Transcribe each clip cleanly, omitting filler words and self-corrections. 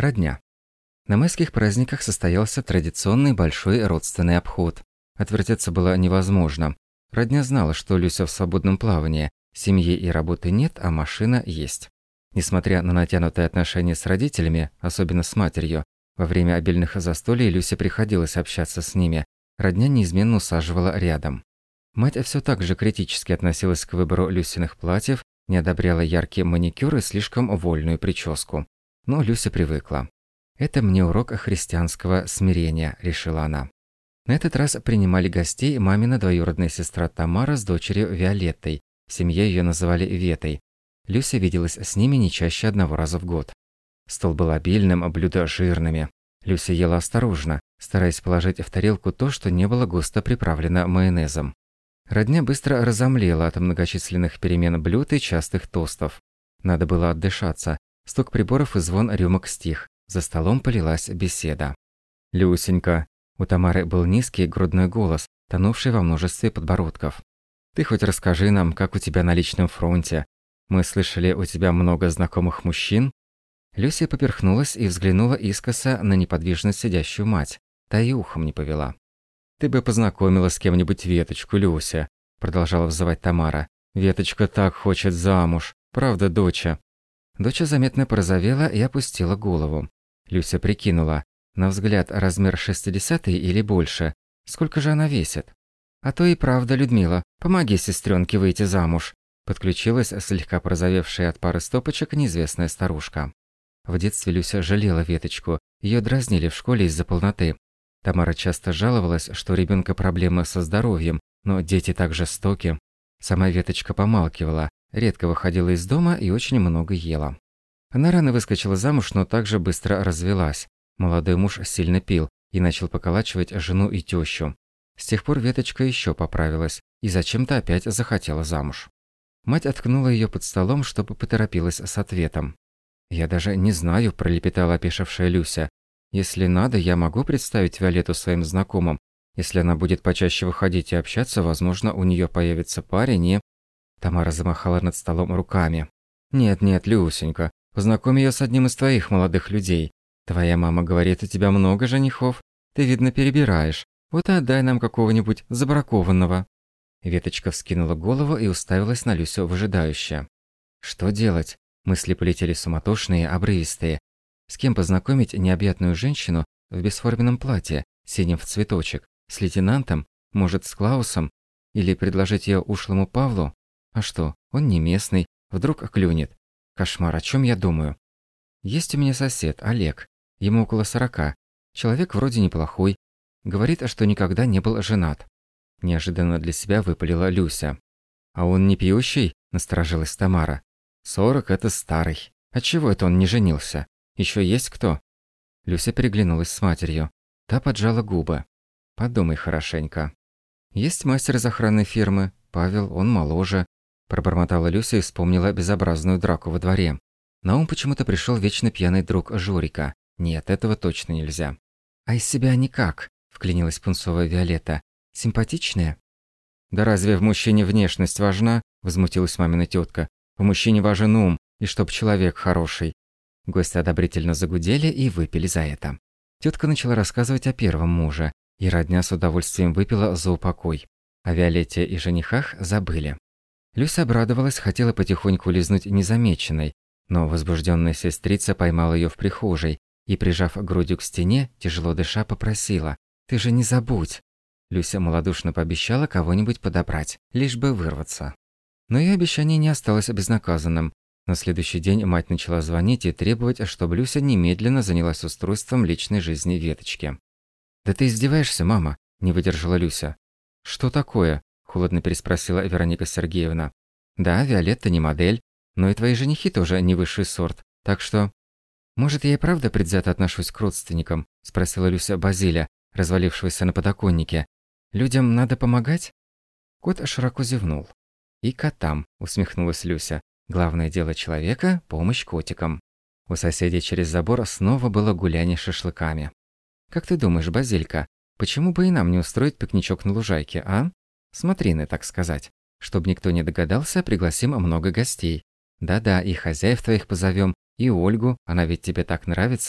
Родня. На майских праздниках состоялся традиционный большой родственный обход. Отвертеться было невозможно. Родня знала, что Люся в свободном плавании, семьи и работы нет, а машина есть. Несмотря на натянутые отношения с родителями, особенно с матерью, во время обильных застолий Люсе приходилось общаться с ними. Родня неизменно усаживала рядом. Мать все так же критически относилась к выбору Люсиных платьев, не одобряла яркий маникюр и слишком вольную прическу. Но Люся привыкла. «Это мне урок христианского смирения», – решила она. На этот раз принимали гостей мамина двоюродная сестра Тамара с дочерью Виолеттой. В семье ее называли Ветой. Люся виделась с ними не чаще одного раза в год. Стол был обильным, а блюда жирными. Люся ела осторожно, стараясь положить в тарелку то, что не было густо приправлено майонезом. Родня быстро разомлела от многочисленных перемен блюд и частых тостов. Надо было отдышаться. Стук приборов и звон рюмок стих. За столом полилась беседа. «Люсенька». У Тамары был низкий грудной голос, тонувший во множестве подбородков. «Ты хоть расскажи нам, как у тебя на личном фронте. Мы слышали, у тебя много знакомых мужчин?» Люся поперхнулась и взглянула искоса на неподвижно сидящую мать. Та и ухом не повела. «Ты бы познакомила с кем-нибудь Веточку, Люся», – продолжала взывать Тамара. «Веточка так хочет замуж. Правда, доча?» Доча заметно порозовела и опустила голову. Люся прикинула. На взгляд, размер 60-й или больше. Сколько же она весит? «А то и правда, Людмила, помоги сестренке выйти замуж», – подключилась слегка порозовевшая от пары стопочек неизвестная старушка. В детстве Люся жалела Веточку. Ее дразнили в школе из-за полноты. Тамара часто жаловалась, что у ребенка проблемы со здоровьем, но дети так жестоки. Сама Веточка помалкивала, редко выходила из дома и очень много ела. Она рано выскочила замуж, но также быстро развелась. Молодой муж сильно пил и начал поколачивать жену и тещу. С тех пор Веточка еще поправилась и зачем-то опять захотела замуж. Мать откнула ее под столом, чтобы поторопилась с ответом. «Я даже не знаю», – пролепетала опешившая Люся. «Если надо, я могу представить Виолетту своим знакомым. Если она будет почаще выходить и общаться, возможно, у нее появится парень и...» Тамара замахала над столом руками. «Нет, Люсенька, познакомь ее с одним из твоих молодых людей. Твоя мама говорит, у тебя много женихов. Ты, видно, перебираешь. Вот и отдай нам какого-нибудь забракованного». Веточка вскинула голову и уставилась на Люсю выжидающе. Что делать? Мысли полетели суматошные, обрывистые. С кем познакомить необъятную женщину в бесформенном платье, синим в цветочек, с лейтенантом, может, с Клаусом? Или предложить ее ушлому Павлу? А что, он не местный, вдруг клюнет. Кошмар, о чем я думаю? Есть у меня сосед, Олег. Ему около 40. Человек вроде неплохой. Говорит, что никогда не был женат. Неожиданно для себя выпалила Люся. «А он не пьющий?» – насторожилась Тамара. 40 – это старый. Отчего это он не женился? Еще есть кто?» Люся переглянулась с матерью. Та поджала губы. «Подумай хорошенько». «Есть мастер из охранной фирмы. Павел, он моложе». Пробормотала Люся и вспомнила безобразную драку во дворе. На ум почему-то пришел вечно пьяный друг Жорика. Нет, этого точно нельзя. «А из себя никак», – вклинилась пунцовая Виолетта. «Симпатичная?» «Да разве в мужчине внешность важна?» – возмутилась мамина тетка. «В мужчине важен ум, и чтоб человек хороший». Гости одобрительно загудели и выпили за это. Тетка начала рассказывать о первом муже, и родня с удовольствием выпила за упокой. О Виолетте и женихах забыли. Люся обрадовалась, хотела потихоньку лизнуть незамеченной, но возбужденная сестрица поймала ее в прихожей и, прижав грудью к стене, тяжело дыша, попросила: «Ты же не забудь». Люся малодушно пообещала кого-нибудь подобрать, лишь бы вырваться. Но ее обещание не осталось безнаказанным. На следующий день мать начала звонить и требовать, чтобы Люся немедленно занялась устройством личной жизни Веточки. «Да ты издеваешься, мама?» – не выдержала Люся. «Что такое?» – холодно переспросила Вероника Сергеевна. «Да, Виолетта не модель, но и твои женихи тоже не высший сорт, так что...» «Может, я и правда предвзято отношусь к родственникам?» – спросила Люся Базиля, развалившегося на подоконнике. «Людям надо помогать?» Кот широко зевнул. «И котам», – усмехнулась Люся. «Главное дело человека – помощь котикам». У соседей через забор снова было гуляние с шашлыками. «Как ты думаешь, Базилька, почему бы и нам не устроить пикничок на лужайке, а? Смотрины, так сказать. Чтоб никто не догадался, пригласим много гостей. Да-да, и хозяев твоих позовем, и Ольгу, она ведь тебе так нравится,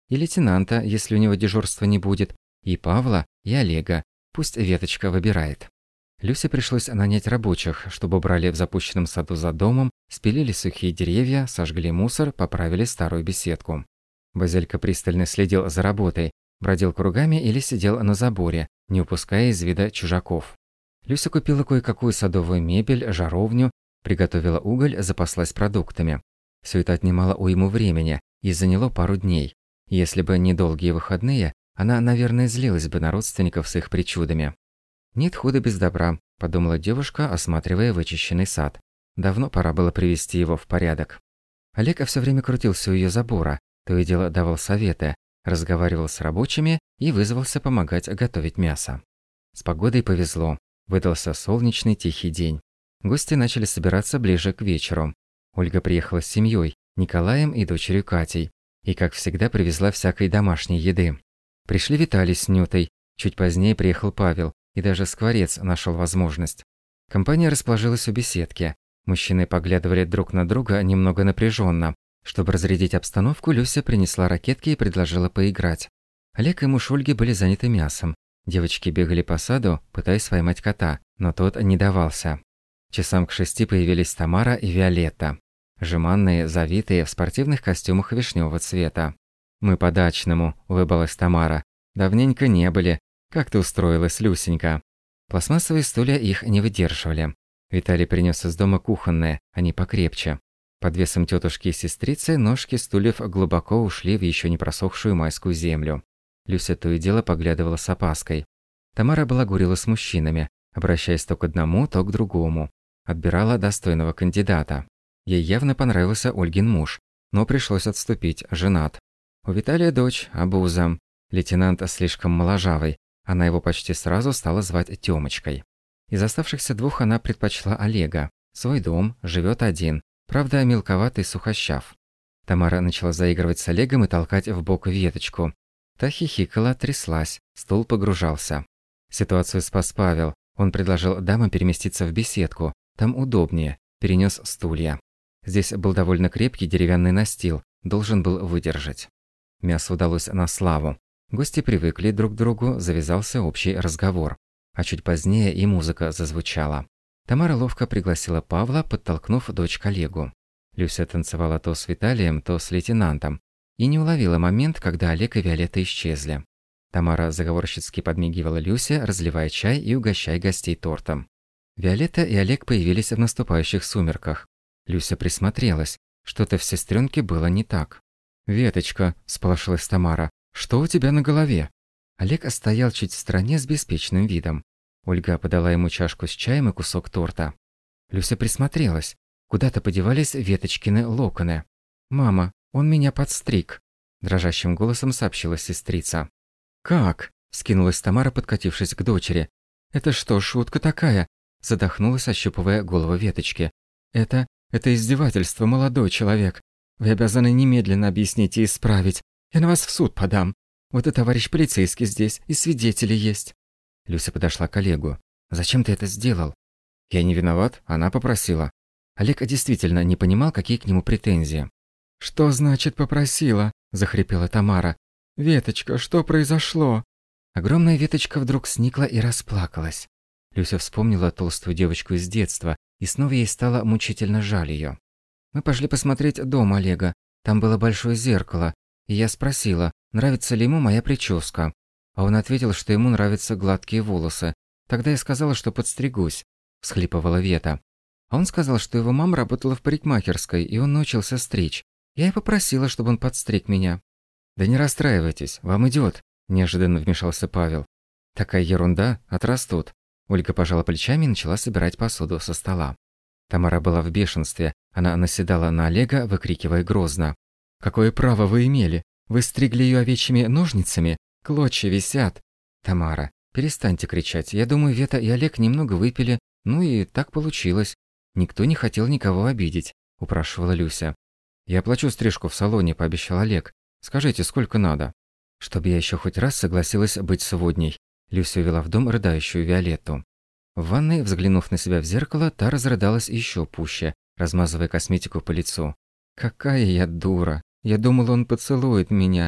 и лейтенанта, если у него дежурства не будет, и Павла, и Олега. Пусть Веточка выбирает. Люсе пришлось нанять рабочих, чтобы убрали в запущенном саду за домом, спилили сухие деревья, сожгли мусор, поправили старую беседку. Базелька пристально следил за работой, бродил кругами или сидел на заборе, не упуская из вида чужаков. Люся купила кое-какую садовую мебель, жаровню, приготовила уголь, запаслась продуктами. Все это отнимало уйму времени и заняло пару дней. Если бы не долгие выходные, она, наверное, злилась бы на родственников с их причудами. «Нет худа без добра», – подумала девушка, осматривая вычищенный сад. Давно пора было привести его в порядок. Олег все время крутился у ее забора, то и дело давал советы, разговаривал с рабочими и вызвался помогать готовить мясо. С погодой повезло. Выдался солнечный тихий день. Гости начали собираться ближе к вечеру. Ольга приехала с семьей, Николаем и дочерью Катей, и, как всегда, привезла всякой домашней еды. Пришли Виталий с Нютой, чуть позднее приехал Павел, и даже Скворец нашел возможность. Компания расположилась у беседки. Мужчины поглядывали друг на друга немного напряженно. Чтобы разрядить обстановку, Люся принесла ракетки и предложила поиграть. Олег и муж Ольги были заняты мясом. Девочки бегали по саду, пытаясь поймать кота, но тот не давался. Часам к 6 появились Тамара и Виолетта. Жеманные, завитые, в спортивных костюмах вишневого цвета. «Мы по-дачному», – улыбалась Тамара. «Давненько не были. Как ты устроилась, Люсенька?» Пластмассовые стулья их не выдерживали. Виталий принес из дома кухонные, они покрепче. Под весом тетушки и сестрицы ножки стульев глубоко ушли в еще не просохшую майскую землю. Люся то и дело поглядывала с опаской. Тамара балагурила с мужчинами, обращаясь то к одному, то к другому. Отбирала достойного кандидата. Ей явно понравился Ольгин муж, но пришлось отступить, женат. У Виталия дочь, обуза. Лейтенант слишком моложавый, она его почти сразу стала звать Тёмочкой. Из оставшихся двух она предпочла Олега. Свой дом, живет один, правда мелковатый сухощав. Тамара начала заигрывать с Олегом и толкать в бок Веточку. Та хихикала, тряслась, стул погружался. Ситуацию спас Павел. Он предложил дамам переместиться в беседку. Там удобнее. Перенес стулья. Здесь был довольно крепкий деревянный настил. Должен был выдержать. Мясо удалось на славу. Гости привыкли друг к другу, завязался общий разговор. А чуть позднее и музыка зазвучала. Тамара ловко пригласила Павла, подтолкнув дочь к Олегу. Люся танцевала то с Виталием, то с лейтенантом. И не уловила момент, когда Олег и Виолетта исчезли. Тамара заговорщицки подмигивала Люсе, разливая чай и угощая гостей тортом. Виолетта и Олег появились в наступающих сумерках. Люся присмотрелась. Что-то в сестренке было не так. «Веточка», – сполошилась Тамара, – «что у тебя на голове?» Олег стоял чуть в стороне с беспечным видом. Ольга подала ему чашку с чаем и кусок торта. Люся присмотрелась. Куда-то подевались Веточкины локоны. «Мама, он меня подстриг», – дрожащим голосом сообщила сестрица. «Как?» – вскинулась Тамара, подкатившись к дочери. «Это что, шутка такая?» – задохнулась, ощупывая голову Веточки. «Это издевательство, молодой человек. Вы обязаны немедленно объяснить и исправить. Я на вас в суд подам. Вот и товарищ полицейский здесь, и свидетели есть». Люся подошла к Олегу. «Зачем ты это сделал?» «Я не виноват, она попросила». Олег действительно не понимал, какие к нему претензии. «Что значит попросила?» – захрипела Тамара. «Веточка, что произошло?» Огромная Веточка вдруг сникла и расплакалась. Люся вспомнила толстую девочку из детства, и снова ей стало мучительно жаль ее. «Мы пошли посмотреть дом Олега. Там было большое зеркало, и я спросила, нравится ли ему моя прическа. А он ответил, что ему нравятся гладкие волосы. Тогда я сказала, что подстригусь», – всхлипывала Вета. А он сказал, что его мама работала в парикмахерской, и он научился стричь. Я и попросила, чтобы он подстриг меня. «Да не расстраивайтесь, вам идет», – неожиданно вмешался Павел. «Такая ерунда, отрастут». Ольга пожала плечами и начала собирать посуду со стола. Тамара была в бешенстве, она наседала на Олега, выкрикивая грозно. «Какое право вы имели? Вы стригли ее овечьими ножницами? Клочья висят!» «Тамара, перестаньте кричать, я думаю, Вета и Олег немного выпили, ну и так получилось. Никто не хотел никого обидеть», – упрашивала Люся. «Я оплачу стрижку в салоне», – пообещал Олег. «Скажите, сколько надо?» «Чтобы я еще хоть раз согласилась быть сводней». Люся увела в дом рыдающую Виолетту. В ванной, взглянув на себя в зеркало, та разрыдалась еще пуще, размазывая косметику по лицу. «Какая я дура! Я думала, он поцелует меня.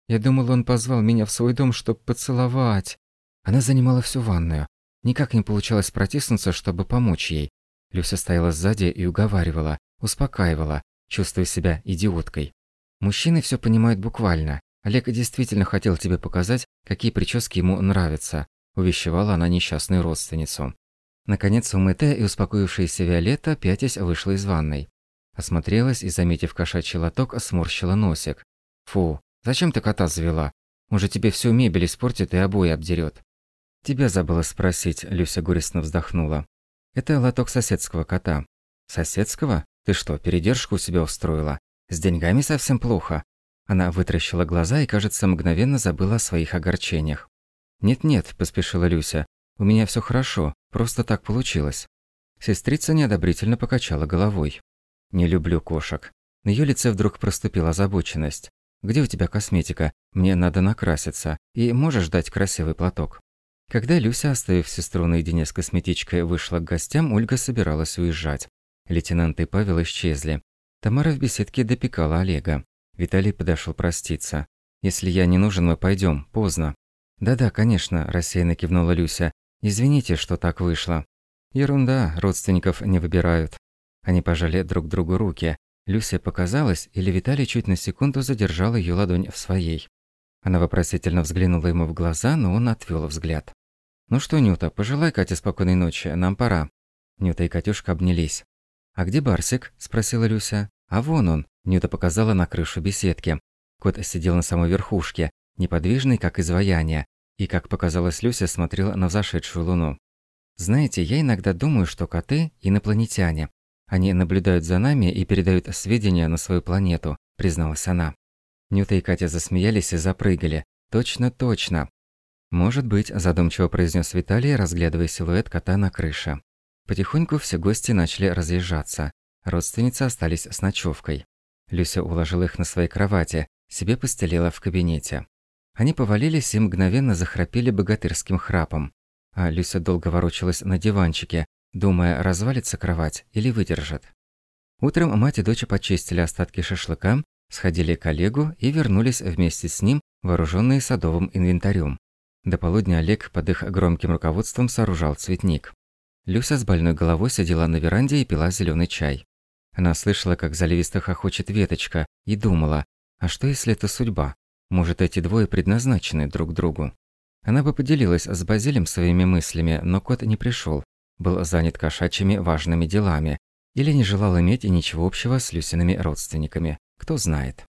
Я думала, он позвал меня в свой дом, чтобы поцеловать. Она занимала всю ванную. Никак не получалось протиснуться, чтобы помочь ей. Люся стояла сзади и уговаривала, успокаивала, чувствуя себя идиоткой. Мужчины все понимают буквально. Олег действительно хотел тебе показать, какие прически ему нравятся, увещевала она несчастную родственницу. Наконец, умытая и успокоившаяся Виолетта, пятясь, вышла из ванной. Осмотрелась и, заметив кошачий лоток, сморщила носик. «Фу, зачем ты кота завела? Он же тебе всю мебель испортит и обои обдерет». «Тебя забыла спросить», – Люся горестно вздохнула. «Это лоток соседского кота». «Соседского? Ты что, передержку у себя устроила? С деньгами совсем плохо?» Она вытаращила глаза и, кажется, мгновенно забыла о своих огорчениях. «Нет-нет», – поспешила Люся, – «у меня все хорошо, просто так получилось». Сестрица неодобрительно покачала головой. «Не люблю кошек». На её лице вдруг проступила озабоченность. «Где у тебя косметика? Мне надо накраситься. И можешь дать красивый платок?» Когда Люся, оставив сестру наедине с косметичкой, вышла к гостям, Ольга собиралась уезжать. Лейтенант и Павел исчезли. Тамара в беседке допекала Олега. Виталий подошел проститься. «Если я не нужен, мы пойдем. Поздно». «Да-да, конечно», – рассеянно кивнула Люся. «Извините, что так вышло». «Ерунда, родственников не выбирают». Они пожали друг другу руки. Люсе показалось, или Виталий чуть на секунду задержал ее ладонь в своей. Она вопросительно взглянула ему в глаза, но он отвел взгляд. «Ну что, Нюта, пожелай Кате спокойной ночи, нам пора». Нюта и Катюшка обнялись. «А где Барсик?» – спросила Люся. «А вон он», – Нюта показала на крышу беседки. Кот сидел на самой верхушке, неподвижный, как изваяние, и, как показалось Люсе, смотрел на взошедшую луну. «Знаете, я иногда думаю, что коты – инопланетяне. Они наблюдают за нами и передают сведения на свою планету», – призналась она. Нюта и Катя засмеялись и запрыгали. «Точно, точно!» «Может быть», – задумчиво произнес Виталий, разглядывая силуэт кота на крыше. Потихоньку все гости начали разъезжаться. Родственницы остались с ночевкой. Люся уложила их на своей кровати, себе постелила в кабинете. Они повалились и мгновенно захрапели богатырским храпом. А Люся долго ворочалась на диванчике, думая, развалится кровать или выдержит. Утром мать и дочь почистили остатки шашлыка, сходили к Олегу и вернулись вместе с ним, вооруженные садовым инвентарем. До полудня Олег под их громким руководством сооружал цветник. Люся с больной головой сидела на веранде и пила зеленый чай. Она слышала, как заливисто хохочет веточка, и думала, а что если это судьба? Может, эти двое предназначены друг другу? Она бы поделилась с Базилем своими мыслями, но кот не пришел, был занят кошачьими важными делами или не желал иметь ничего общего с Люсиными родственниками, кто знает.